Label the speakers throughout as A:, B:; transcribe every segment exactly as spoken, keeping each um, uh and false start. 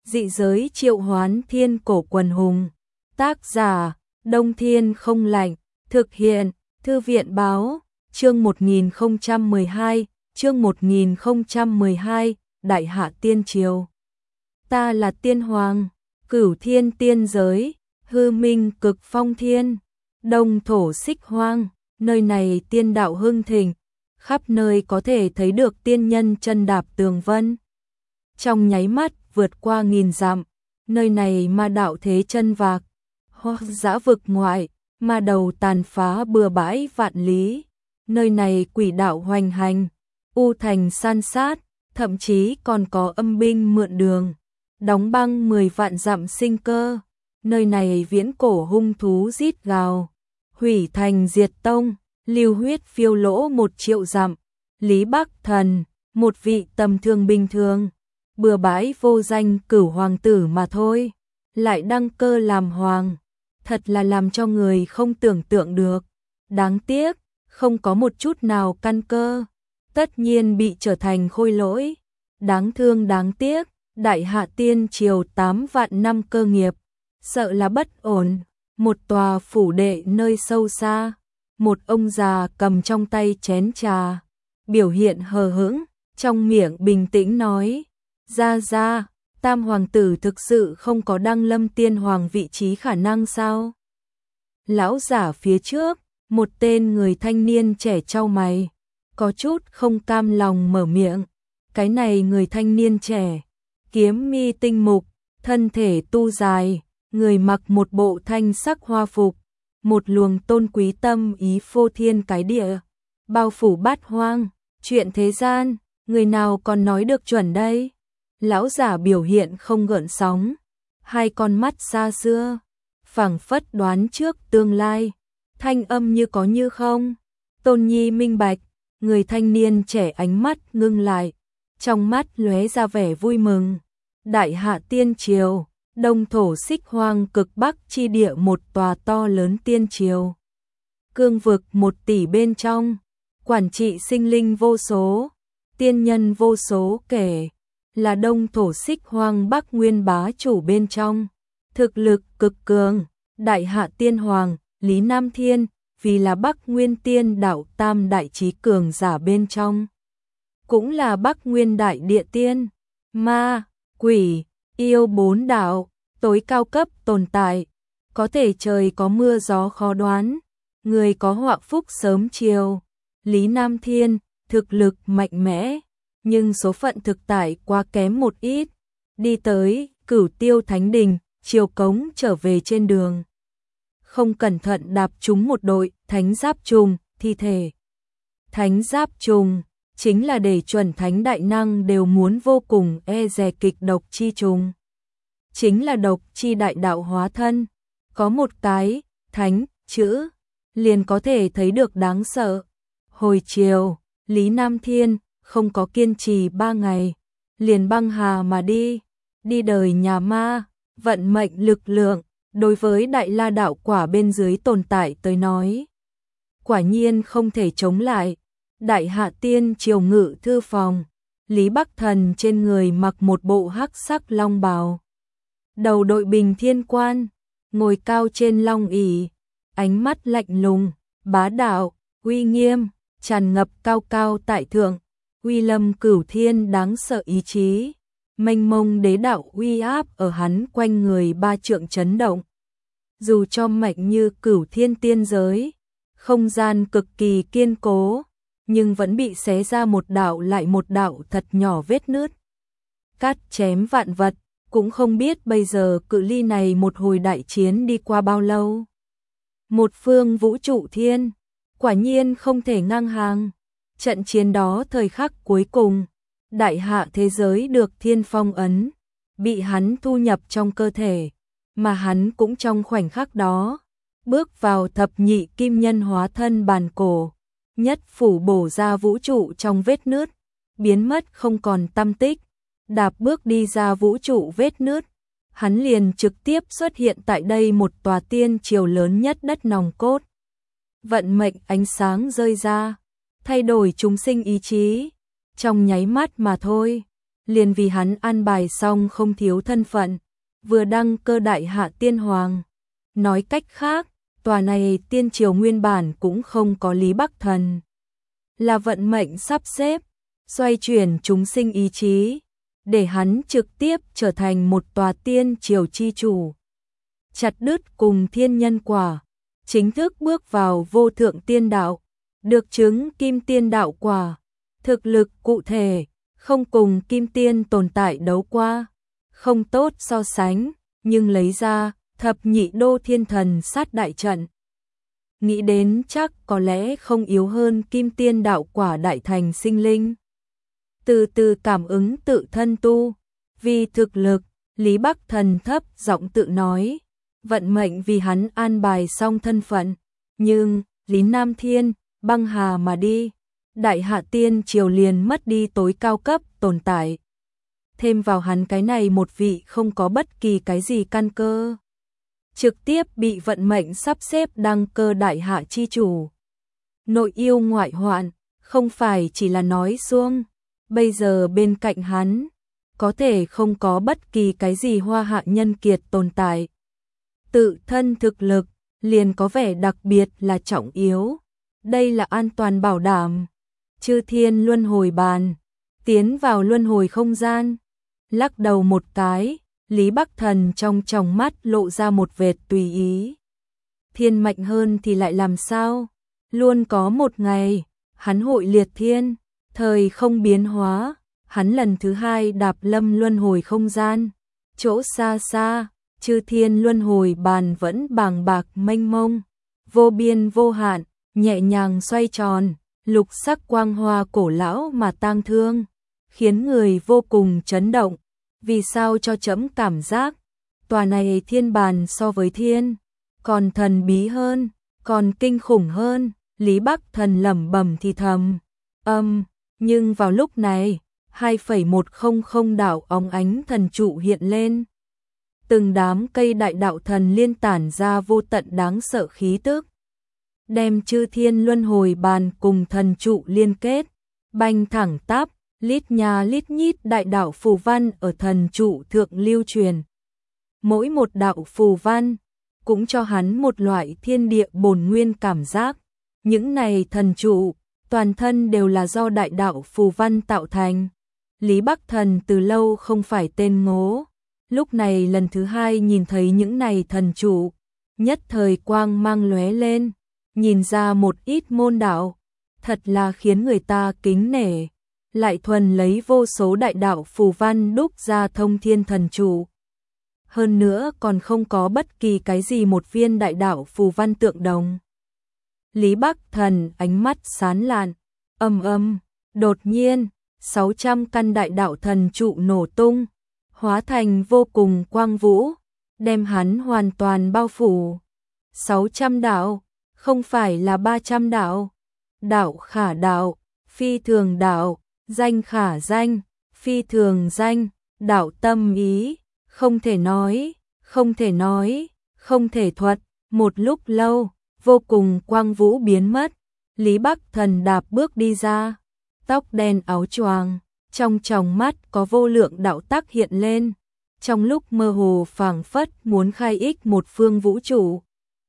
A: Dị giới triệu hoán thiên cổ quần hùng. Tác giả, Đông Thiên không lạnh. Thực hiện, Thư viện báo. Chương một nghìn không trăm mười hai, chương một nghìn không trăm mười hai, Đại Hạ Tiên Triều. Ta là tiên hoàng, Cửu Thiên tiên giới, hư minh cực phong thiên, đông thổ xích hoang, nơi này tiên đạo hưng thịnh, khắp nơi có thể thấy được tiên nhân chân đạp tường vân. Trong nháy mắt vượt qua nghìn dặm, nơi này ma đạo thế chân vạc, hoang dã vực ngoại, ma đầu tàn phá bừa bãi vạn lý, nơi này quỷ đạo hoành hành, u thành san sát, thậm chí còn có âm binh mượn đường, đóng băng mười vạn dặm sinh cơ, nơi này viễn cổ hung thú rít gào, hủy thành diệt tông, lưu huyết phiêu lỗ một triệu dặm, Lý Bắc Thần, một vị tầm thường bình thường, bừa bãi vô danh cửu hoàng tử mà thôi, lại đăng cơ làm hoàng, thật là làm cho người không tưởng tượng được, đáng tiếc, không có một chút nào căn cơ, tất nhiên bị trở thành khôi lỗi, đáng thương đáng tiếc, Đại Hạ Tiên Triều tám vạn năm cơ nghiệp, sợ là bất ổn, một tòa phủ đệ nơi sâu xa, một ông già cầm trong tay chén trà, biểu hiện hờ hững, trong miệng bình tĩnh nói, ra ra, tam hoàng tử thực sự không có đăng lâm tiên hoàng vị trí khả năng sao? Lão giả phía trước, một tên người thanh niên trẻ chau mày, có chút không cam lòng mở miệng, cái này người thanh niên trẻ, kiếm mi tinh mục, thân thể tu dài, người mặc một bộ thanh sắc hoa phục, một luồng tôn quý tâm ý phô thiên cái địa, bao phủ bát hoang, chuyện thế gian, người nào còn nói được chuẩn đây? Lão giả biểu hiện không gợn sóng, hai con mắt xa xưa, phảng phất đoán trước tương lai, thanh âm như có như không. Tôn Nhi minh bạch, người thanh niên trẻ ánh mắt ngưng lại, trong mắt lóe ra vẻ vui mừng. Đại Hạ Tiên Triều, đông thổ xích hoang cực bắc chi địa một tòa to lớn tiên triều. Cương vực một tỷ bên trong, quản trị sinh linh vô số, tiên nhân vô số kể, là đông thổ xích hoang bắc nguyên bá chủ bên trong. Thực lực cực cường, Đại Hạ Tiên Hoàng, Lý Nam Thiên, vì là Bắc Nguyên Tiên đạo tam đại trí cường giả bên trong. Cũng là Bắc Nguyên Đại Địa Tiên, ma, quỷ, yêu bốn đạo, tối cao cấp tồn tại. Có thể trời có mưa gió khó đoán, người có họa phúc sớm chiều. Lý Nam Thiên, thực lực mạnh mẽ, nhưng số phận thực tại quá kém một ít. Đi tới Cửu Tiêu Thánh Đình, chiều cống trở về trên đường, không cẩn thận đạp trúng một đội thánh giáp trùng thi thể. Thánh giáp trùng chính là để chuẩn thánh đại năng đều muốn vô cùng e dè kịch độc chi trùng, chính là độc chi đại đạo hóa thân, có một cái thánh chữ liền có thể thấy được đáng sợ. Hồi chiều, Lý Nam Thiên không có kiên trì ba ngày, liền băng hà mà đi, đi đời nhà ma. Vận mệnh lực lượng, đối với Đại La đạo quả bên dưới tồn tại tới nói, quả nhiên không thể chống lại. Đại Hạ Tiên Triều ngự thư phòng, Lý Bắc Thần trên người mặc một bộ hắc sắc long bào, đầu đội bình thiên quan, ngồi cao trên long ỷ, ánh mắt lạnh lùng, bá đạo, uy nghiêm, tràn ngập cao cao tại thượng, uy lâm cửu thiên đáng sợ ý chí. Mênh mông đế đạo uy áp ở hắn quanh người ba trượng chấn động. Dù cho mạnh như Cửu Thiên tiên giới, không gian cực kỳ kiên cố, nhưng vẫn bị xé ra một đạo lại một đạo thật nhỏ vết nứt. Cắt chém vạn vật, cũng không biết bây giờ cự ly này một hồi đại chiến đi qua bao lâu. Một phương vũ trụ thiên, quả nhiên không thể ngang hàng. Trận chiến đó thời khắc cuối cùng, Đại Hạ thế giới được thiên phong ấn, bị hắn thu nhập trong cơ thể, mà hắn cũng trong khoảnh khắc đó, bước vào thập nhị kim nhân hóa thân bàn cổ, nhất phủ bổ ra vũ trụ trong vết nứt, biến mất không còn tăm tích, đạp bước đi ra vũ trụ vết nứt, hắn liền trực tiếp xuất hiện tại đây một tòa tiên triều lớn nhất đất nòng cốt. Vận mệnh ánh sáng rơi ra, thay đổi chúng sinh ý chí. Trong nháy mắt mà thôi, liền vì hắn an bài xong không thiếu thân phận, vừa đăng cơ đại hạ tiên hoàng. Nói cách khác, tòa này tiên triều nguyên bản cũng không có Lý Bắc Thần. Là vận mệnh sắp xếp, xoay chuyển chúng sinh ý chí, để hắn trực tiếp trở thành một tòa tiên triều chi chủ. Chặt đứt cùng thiên nhân quả, chính thức bước vào vô thượng tiên đạo, được chứng kim tiên đạo quả. Thực lực cụ thể, không cùng kim tiên tồn tại đấu qua, không tốt so sánh, nhưng lấy ra thập nhị đô thiên thần sát đại trận. Nghĩ đến chắc có lẽ không yếu hơn kim tiên đạo quả đại thành sinh linh. Từ từ cảm ứng tự thân tu, vì thực lực, Lý Bắc Thần thấp giọng tự nói, vận mệnh vì hắn an bài xong thân phận, nhưng Lý Nam Thiên băng hà mà đi, đại hạ tiên triều liền mất đi tối cao cấp tồn tại. Thêm vào hắn cái này một vị không có bất kỳ cái gì căn cơ, trực tiếp bị vận mệnh sắp xếp đăng cơ đại hạ chi chủ. Nội yêu ngoại hoạn, không phải chỉ là nói suông, bây giờ bên cạnh hắn, có thể không có bất kỳ cái gì hoa hạ nhân kiệt tồn tại. Tự thân thực lực, liền có vẻ đặc biệt là trọng yếu. Đây là an toàn bảo đảm. Chư thiên luân hồi bàn, tiến vào luân hồi không gian, lắc đầu một cái, Lý Bắc Thần trong tròng mắt lộ ra một vệt tùy ý. Thiên mạnh hơn thì lại làm sao? Luôn có một ngày, hắn hội liệt thiên, thời không biến hóa, hắn lần thứ hai đạp lâm luân hồi không gian. Chỗ xa xa, chư thiên luân hồi bàn vẫn bàng bạc mênh mông, vô biên vô hạn, nhẹ nhàng xoay tròn, lục sắc quang hoa cổ lão mà tang thương, khiến người vô cùng chấn động. Vì sao cho trẫm cảm giác, tòa này thiên bàn so với thiên, còn thần bí hơn, còn kinh khủng hơn, Lý Bắc Thần lẩm bẩm thì thầm. Âm, nhưng vào lúc này, hai phẩy một không không đạo óng ánh thần trụ hiện lên. Từng đám cây đại đạo thần liên tản ra vô tận đáng sợ khí tức, đem chư thiên luân hồi bàn cùng thần trụ liên kết, banh thẳng tắp, lít nhà lít nhít đại đạo phù văn ở thần trụ thượng lưu truyền. Mỗi một đạo phù văn cũng cho hắn một loại thiên địa bổn nguyên cảm giác. Những này thần trụ, toàn thân đều là do đại đạo phù văn tạo thành. Lý Bắc Thần từ lâu không phải tên ngố, lúc này lần thứ hai nhìn thấy những này thần trụ, nhất thời quang mang lóe lên, nhìn ra một ít môn đạo, thật là khiến người ta kính nể. Lại thuần lấy vô số đại đạo phù văn đúc ra thông thiên thần trụ. Hơn nữa còn không có bất kỳ cái gì một viên đại đạo phù văn tượng đồng. Lý Bắc Thần ánh mắt sáng lạn, âm âm, đột nhiên, sáu trăm căn đại đạo thần trụ nổ tung, hóa thành vô cùng quang vũ, đem hắn hoàn toàn bao phủ. sáu trăm đạo, không phải là ba trăm đạo. Đạo khả đạo, phi thường đạo, danh khả danh, phi thường danh, đạo tâm ý, không thể nói, không thể nói, không thể thuật. Một lúc lâu, vô cùng quang vũ biến mất, Lý Bắc Thần đạp bước đi ra, tóc đen áo choàng, trong tròng mắt có vô lượng đạo tắc hiện lên, trong lúc mơ hồ phảng phất muốn khai ích một phương vũ trụ.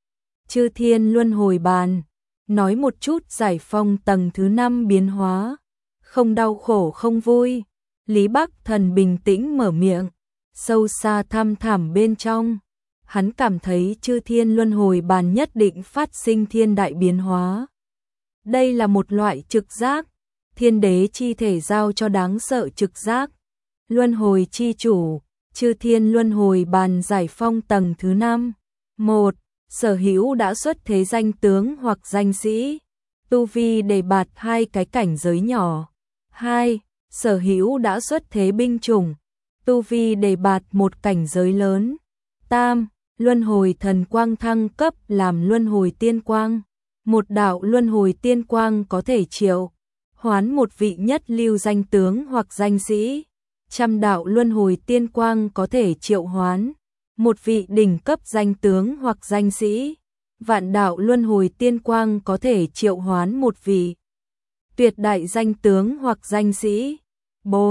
A: Chư thiên luân hồi bàn, nói một chút giải phong tầng thứ năm biến hóa, không đau khổ không vui. Lý Bắc Thần bình tĩnh mở miệng, sâu xa thăm thẳm bên trong, hắn cảm thấy chư thiên luân hồi bàn nhất định phát sinh thiên đại biến hóa. Đây là một loại trực giác, thiên đế chi thể giao cho đáng sợ trực giác. Luân hồi chi chủ, chư thiên luân hồi bàn giải phong tầng thứ năm. một. Sở hữu đã xuất thế danh tướng hoặc danh sĩ, tu vi đề bạt hai cái cảnh giới nhỏ. hai. Sở hữu đã xuất thế binh chủng, tu vi đề bạt một cảnh giới lớn. tam. Luân hồi thần quang thăng cấp làm luân hồi tiên quang. Một đạo luân hồi tiên quang có thể triệu hoán một vị nhất lưu danh tướng hoặc danh sĩ. Trăm đạo luân hồi tiên quang có thể triệu hoán một vị đỉnh cấp danh tướng hoặc danh sĩ. Vạn đạo luân hồi tiên quang có thể triệu hoán một vị tuyệt đại danh tướng hoặc danh sĩ. bốn.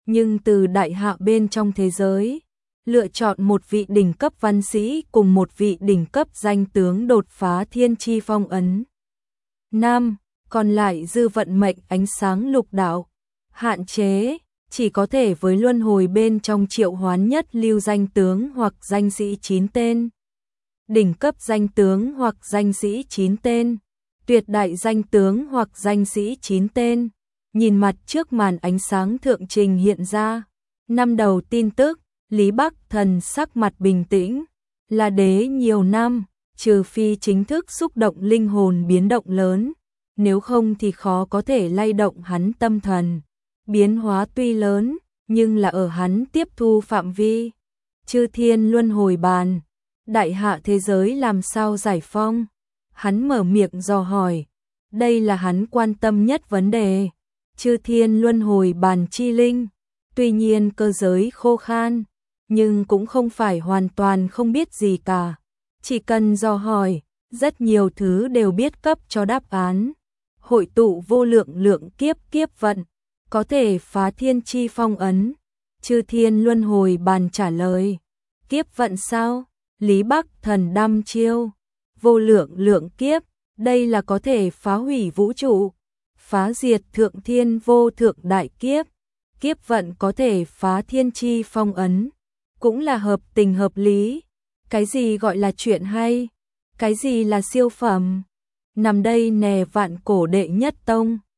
A: nhưng từ đại hạ bên trong thế giới, lựa chọn một vị đỉnh cấp văn sĩ cùng một vị đỉnh cấp danh tướng đột phá thiên chi phong ấn. Nam, còn lại dư vận mệnh ánh sáng lục đạo, hạn chế, chỉ có thể với luân hồi bên trong triệu hoán nhất lưu danh tướng hoặc danh sĩ chín tên. Đỉnh cấp danh tướng hoặc danh sĩ chín tên, tuyệt đại danh tướng hoặc danh sĩ chín tên. Nhìn mặt trước màn ánh sáng thượng trình hiện ra, năm đầu tin tức, Lý Bắc Thần sắc mặt bình tĩnh, là đế nhiều năm, trừ phi chính thức xúc động linh hồn biến động lớn, nếu không thì khó có thể lay động hắn tâm thần. Biến hóa tuy lớn, nhưng là ở hắn tiếp thu phạm vi. Chư thiên luân hồi bàn, đại hạ thế giới làm sao giải phong? Hắn mở miệng dò hỏi, đây là hắn quan tâm nhất vấn đề. Chư thiên luân hồi bàn chi linh, tuy nhiên cơ giới khô khan, nhưng cũng không phải hoàn toàn không biết gì cả. Chỉ cần dò hỏi, rất nhiều thứ đều biết cấp cho đáp án. Hội tụ vô lượng lượng kiếp kiếp vận, có thể phá thiên chi phong ấn. Chư thiên luân hồi bàn trả lời, kiếp vận sao? Lý Bắc Thần đăm chiêu, vô lượng lượng kiếp, đây là có thể phá hủy vũ trụ, phá diệt thượng thiên vô thượng đại kiếp. Kiếp vận có thể phá thiên chi phong ấn, cũng là hợp tình hợp lý. Cái gì gọi là chuyện hay? Cái gì là siêu phẩm? Nằm đây nè vạn cổ đệ nhất tông.